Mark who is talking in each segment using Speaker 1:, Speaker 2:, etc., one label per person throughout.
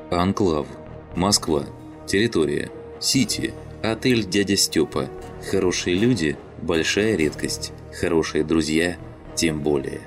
Speaker 1: Анклав. Москва. Территория. Сити. Отель «Дядя Степа». Хорошие люди – большая редкость. Хорошие друзья – тем более.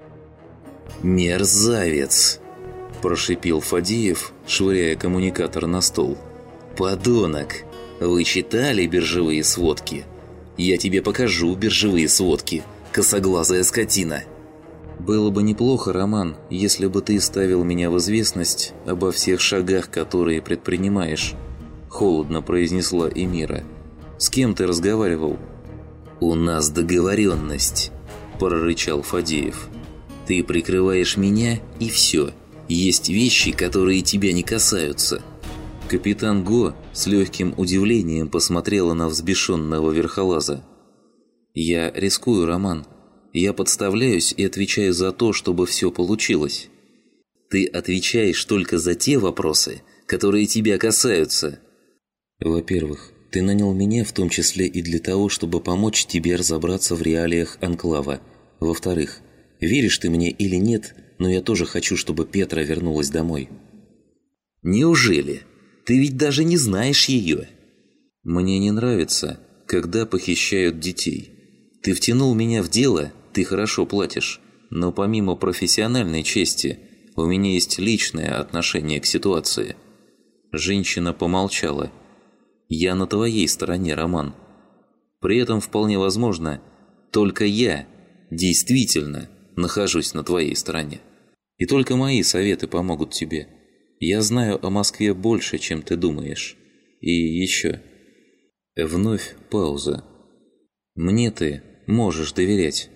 Speaker 1: «Мерзавец!» – прошипел Фадеев, швыряя коммуникатор на стол. «Подонок! Вы читали биржевые сводки? Я тебе покажу биржевые сводки, косоглазая скотина!» «Было бы неплохо, Роман, если бы ты ставил меня в известность обо всех шагах, которые предпринимаешь», – холодно произнесла Эмира. «С кем ты разговаривал?» «У нас договоренность», – прорычал Фадеев. «Ты прикрываешь меня, и все. Есть вещи, которые тебя не касаются». Капитан Го с легким удивлением посмотрела на взбешенного верхолаза. «Я рискую, Роман. Я подставляюсь и отвечаю за то, чтобы все получилось». «Ты отвечаешь только за те вопросы, которые тебя касаются». «Во-первых, ты нанял меня в том числе и для того, чтобы помочь тебе разобраться в реалиях Анклава. Во-вторых, веришь ты мне или нет, но я тоже хочу, чтобы Петра вернулась домой». «Неужели? Ты ведь даже не знаешь ее». «Мне не нравится, когда похищают детей. Ты втянул меня в дело, ты хорошо платишь, но помимо профессиональной чести, у меня есть личное отношение к ситуации». Женщина помолчала. «Я на твоей стороне, Роман. При этом вполне возможно, только я действительно нахожусь на твоей стороне. И только мои советы помогут тебе. Я знаю о Москве больше, чем ты думаешь. И еще...» Вновь пауза. «Мне ты можешь доверять».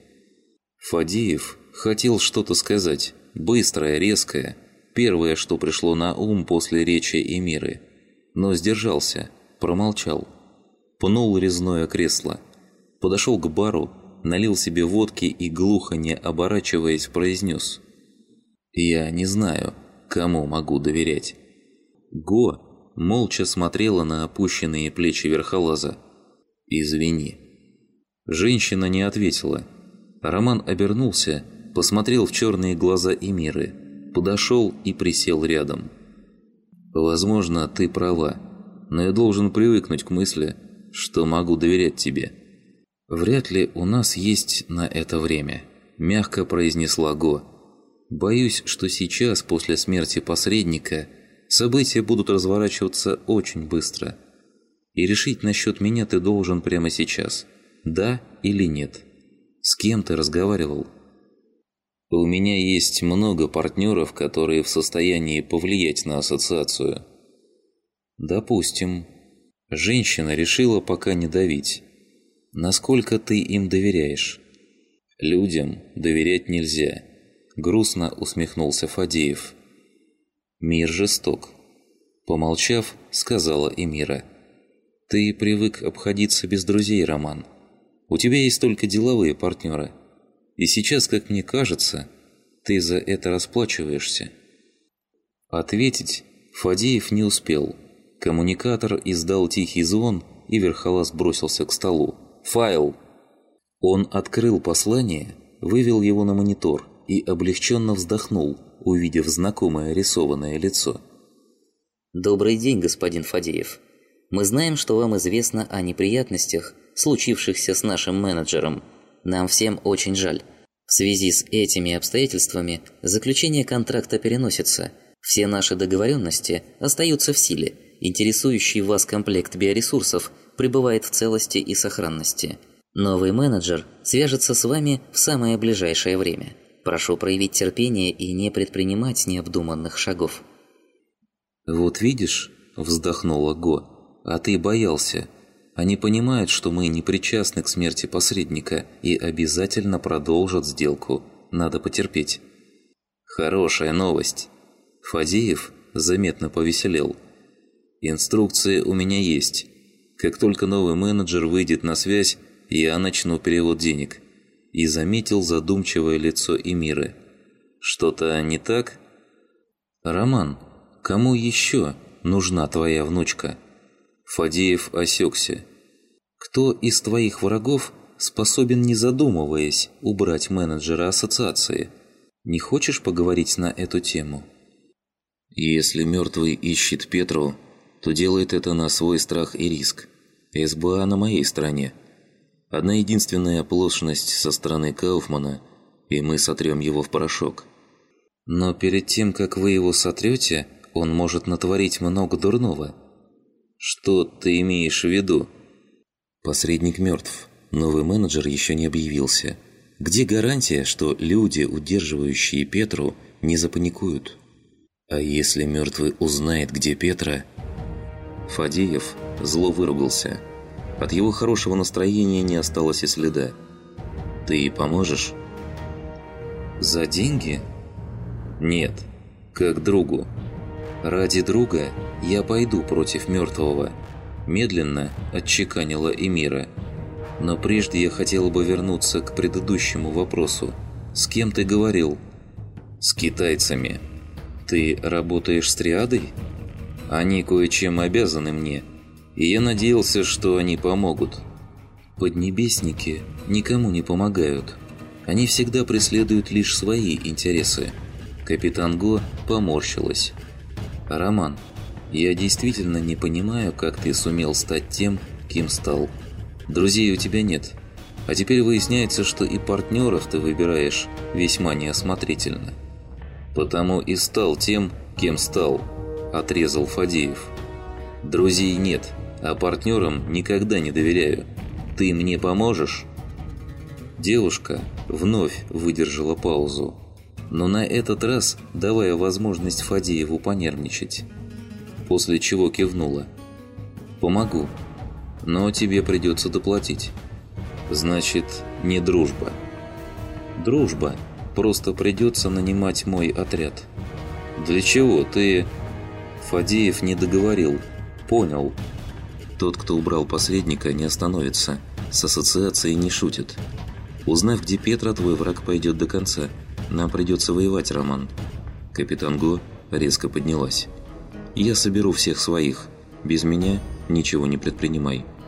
Speaker 1: Фадеев хотел что-то сказать, быстрое, резкое, первое, что пришло на ум после речи Эмиры, но сдержался, промолчал. Пнул резное кресло. Подошел к бару, налил себе водки и, глухо не оборачиваясь, произнес: «Я не знаю, кому могу доверять». Го молча смотрела на опущенные плечи верхолаза. «Извини». Женщина не ответила. Роман обернулся, посмотрел в черные глаза Эмиры, подошел и присел рядом. «Возможно, ты права, но я должен привыкнуть к мысли, что могу доверять тебе». «Вряд ли у нас есть на это время», – мягко произнесла Го. «Боюсь, что сейчас, после смерти посредника, события будут разворачиваться очень быстро. И решить насчет меня ты должен прямо сейчас, да или нет. С кем ты разговаривал?» «У меня есть много партнеров, которые в состоянии повлиять на ассоциацию». «Допустим». Женщина решила пока не давить. «Насколько ты им доверяешь?» «Людям доверять нельзя», – грустно усмехнулся Фадеев. «Мир жесток». Помолчав, сказала Эмира. «Ты привык обходиться без друзей, Роман. У тебя есть только деловые партнеры. И сейчас, как мне кажется, ты за это расплачиваешься». Ответить Фадеев не успел. Коммуникатор издал тихий звон, и верхолаз бросился к столу. «Файл!» Он открыл послание, вывел его на монитор и облегченно вздохнул, увидев знакомое рисованное лицо.
Speaker 2: «Добрый день, господин Фадеев. Мы знаем, что вам известно о неприятностях, случившихся с нашим менеджером. Нам всем очень жаль. В связи с этими обстоятельствами заключение контракта переносится. Все наши договоренности остаются в силе. Интересующий вас комплект биоресурсов пребывает в целости и сохранности. Новый менеджер свяжется с вами в самое ближайшее время. Прошу проявить терпение и не предпринимать необдуманных шагов».
Speaker 1: «Вот видишь», – вздохнула Го, – «а ты боялся. Они понимают, что мы не причастны к смерти посредника и обязательно продолжат сделку. Надо потерпеть». «Хорошая новость». Фадеев заметно повеселел. «Инструкции у меня есть. Как только новый менеджер выйдет на связь, я начну перевод денег». И заметил задумчивое лицо Эмиры. «Что-то не так?» «Роман, кому еще нужна твоя внучка?» Фадеев осекся. «Кто из твоих врагов способен, не задумываясь, убрать менеджера ассоциации? Не хочешь поговорить на эту тему?» Если мертвый ищет Петру, то делает это на свой страх и риск. СБА на моей стороне. Одна единственная оплошность со стороны Кауфмана, и мы сотрем его в порошок.
Speaker 2: Но перед тем, как вы его сотрете, он может натворить много дурного. Что ты имеешь в виду?
Speaker 1: Посредник мертв. Новый менеджер еще не объявился. Где гарантия, что люди, удерживающие Петру, не запаникуют? А если мертвый узнает, где Петра? Фадеев зло выругался. От его хорошего настроения не осталось и следа. Ты поможешь?
Speaker 2: За деньги? Нет, как другу. Ради друга я пойду против мертвого. Медленно отчеканила Эмира. Но прежде я хотела бы вернуться к предыдущему вопросу. С кем ты говорил? С китайцами. Ты работаешь с триадой? Они кое-чем обязаны мне, и я надеялся, что они помогут. Поднебесники никому не помогают. Они всегда преследуют лишь свои интересы. Капитан Го поморщилась. «Роман, я действительно не понимаю, как ты сумел стать тем, кем стал. Друзей у тебя нет, а теперь выясняется, что и партнеров ты выбираешь весьма неосмотрительно. Потому и стал тем, кем стал», – отрезал Фадеев. «Друзей нет, а партнерам никогда не доверяю. Ты мне поможешь?» Девушка вновь выдержала паузу, но на этот раз давая возможность Фадееву понервничать, после чего кивнула. «Помогу, но тебе придется доплатить». «Значит, не дружба». «Дружба. Просто придется нанимать мой отряд». «Для чего ты...» Фадеев не договорил. «Понял».
Speaker 1: Тот, кто убрал посредника, не остановится. С ассоциацией не шутит. Узнав, где Петра, твой враг пойдет до конца. Нам придется воевать, Роман. Капитан Го резко поднялась. Я соберу всех своих. Без меня ничего не предпринимай.